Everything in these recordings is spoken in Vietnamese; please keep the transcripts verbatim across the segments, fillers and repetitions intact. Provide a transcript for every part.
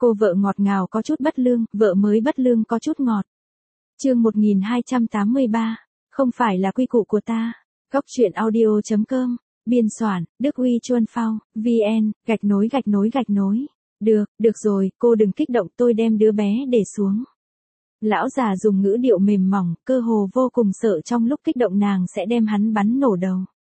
Cô vợ ngọt ngào có chút bất lương, vợ mới bất lương có chút ngọt. Chương một nghìn hai trăm tám mươi ba, không phải là quy củ của ta. Góc truyện audio chấm com, biên soạn, Đức Huy Chuân Phao, vn, gạch nối gạch nối gạch nối. Được, được rồi, cô đừng kích động, tôi đem đứa bé để xuống. Lão già dùng ngữ điệu mềm mỏng, cơ hồ vô cùng sợ trong lúc kích động nàng sẽ đem hắn bắn nổ đầu.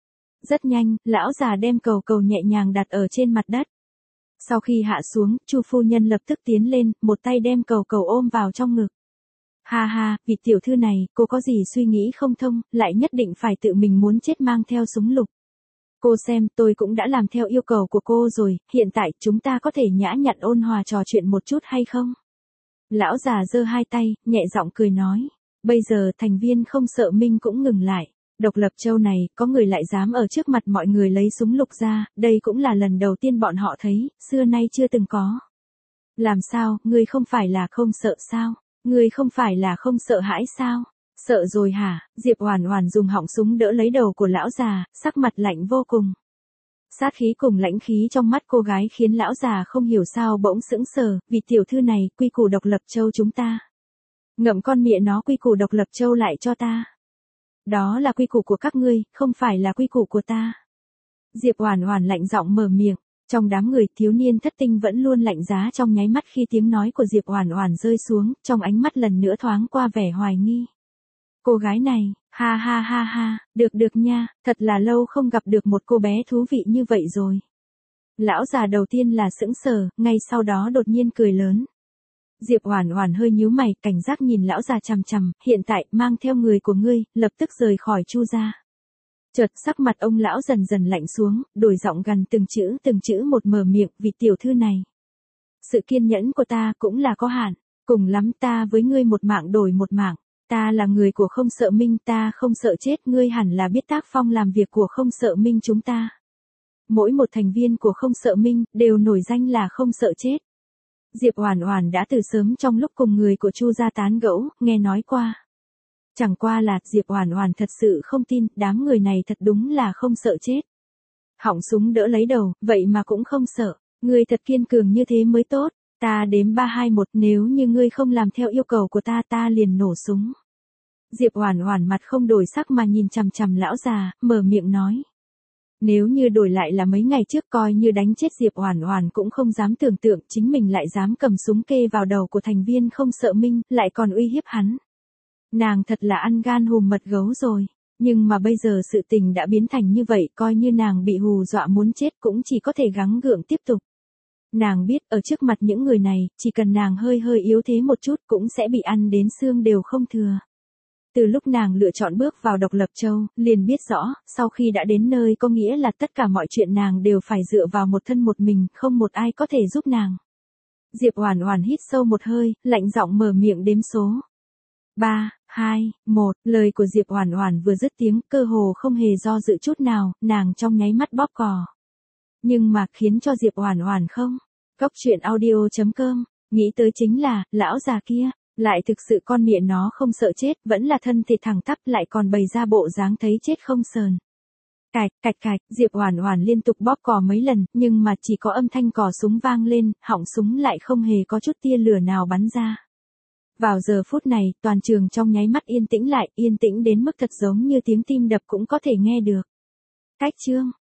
Rất nhanh, lão già đem cầu cầu nhẹ nhàng đặt ở trên mặt đất. Sau khi hạ xuống, Chu phu nhân lập tức tiến lên, một tay đem cầu cầu ôm vào trong ngực. Ha ha, vị tiểu thư này, cô có gì suy nghĩ không thông, lại nhất định phải tự mình muốn chết mang theo súng lục. Cô xem, tôi cũng đã làm theo yêu cầu của cô rồi, hiện tại chúng ta có thể nhã nhặn ôn hòa trò chuyện một chút hay không? Lão già giơ hai tay, nhẹ giọng cười nói. Bây giờ thành viên không sợ Minh cũng ngừng lại. Độc Lập Châu này, có người lại dám ở trước mặt mọi người lấy súng lục ra, đây cũng là lần đầu tiên bọn họ thấy, xưa nay chưa từng có. Làm sao, ngươi không phải là không sợ sao? Ngươi không phải là không sợ hãi sao? Sợ rồi hả? Diệp Oản Oản dùng họng súng đỡ lấy đầu của lão già, sắc mặt lạnh vô cùng. Sát khí cùng lãnh khí trong mắt cô gái khiến lão già không hiểu sao bỗng sững sờ, vì tiểu thư này, quy củ Độc Lập Châu chúng ta. Ngậm con mẹ nó quy củ Độc Lập Châu lại cho ta. Đó là quy củ của các ngươi, không phải là quy củ của ta. Diệp Oản Oản lạnh giọng mở miệng, trong đám người thiếu niên thất tinh vẫn luôn lạnh giá trong nháy mắt khi tiếng nói của Diệp Oản Oản rơi xuống, trong ánh mắt lần nữa thoáng qua vẻ hoài nghi. Cô gái này, ha ha ha ha, được được nha, thật là lâu không gặp được một cô bé thú vị như vậy rồi. Lão già đầu tiên là sững sờ, ngay sau đó đột nhiên cười lớn. Diệp Oản Oản hơi nhíu mày, cảnh giác nhìn lão già chằm chằm, hiện tại, mang theo người của ngươi, lập tức rời khỏi Chu gia. Chợt sắc mặt ông lão dần dần lạnh xuống, đổi giọng gần từng chữ từng chữ một mở miệng, vị tiểu thư này. Sự kiên nhẫn của ta cũng là có hạn, cùng lắm ta với ngươi một mạng đổi một mạng. Ta là người của Không Sợ Minh, ta không sợ chết, ngươi hẳn là biết tác phong làm việc của Không Sợ Minh chúng ta. Mỗi một thành viên của Không Sợ Minh đều nổi danh là không sợ chết. Diệp Oản Oản đã từ sớm trong lúc cùng người của Chu gia tán gẫu, nghe nói qua. Chẳng qua là Diệp Oản Oản thật sự không tin, đám người này thật đúng là không sợ chết. Họng súng đỡ lấy đầu, vậy mà cũng không sợ, ngươi thật kiên cường như thế mới tốt. Ta đếm ba hai một, nếu như ngươi không làm theo yêu cầu của ta, ta liền nổ súng. Diệp Oản Oản mặt không đổi sắc mà nhìn chằm chằm lão già, mở miệng nói. Nếu như đổi lại là mấy ngày trước coi như đánh chết Diệp Oản Oản cũng không dám tưởng tượng chính mình lại dám cầm súng kê vào đầu của thành viên Không Sợ Minh, lại còn uy hiếp hắn. Nàng thật là ăn gan hùm mật gấu rồi, nhưng mà bây giờ sự tình đã biến thành như vậy, coi như nàng bị hù dọa muốn chết cũng chỉ có thể gắng gượng tiếp tục. Nàng biết ở trước mặt những người này, chỉ cần nàng hơi hơi yếu thế một chút cũng sẽ bị ăn đến xương đều không thừa. Từ lúc nàng lựa chọn bước vào Độc Lập Châu, liền biết rõ, sau khi đã đến nơi có nghĩa là tất cả mọi chuyện nàng đều phải dựa vào một thân một mình, không một ai có thể giúp nàng. Diệp Oản Oản hít sâu một hơi, lạnh giọng mở miệng đếm số. ba, hai, một, lời của Diệp Oản Oản vừa dứt tiếng, cơ hồ không hề do dự chút nào, nàng trong nháy mắt bóp cò. Nhưng mà khiến cho Diệp Oản Oản không. Góc truyện audio chấm com, nghĩ tới chính là, lão già kia, lại thực sự con mẹ nó không sợ chết, vẫn là thân thể thẳng tắp lại còn bày ra bộ dáng thấy chết không sờn. Cạch, cạch cạch, Diệp Oản Oản liên tục bóp cò mấy lần, nhưng mà chỉ có âm thanh cò súng vang lên, họng súng lại không hề có chút tia lửa nào bắn ra. Vào giờ phút này, toàn trường trong nháy mắt yên tĩnh lại, yên tĩnh đến mức thật giống như tiếng tim đập cũng có thể nghe được. Cách chương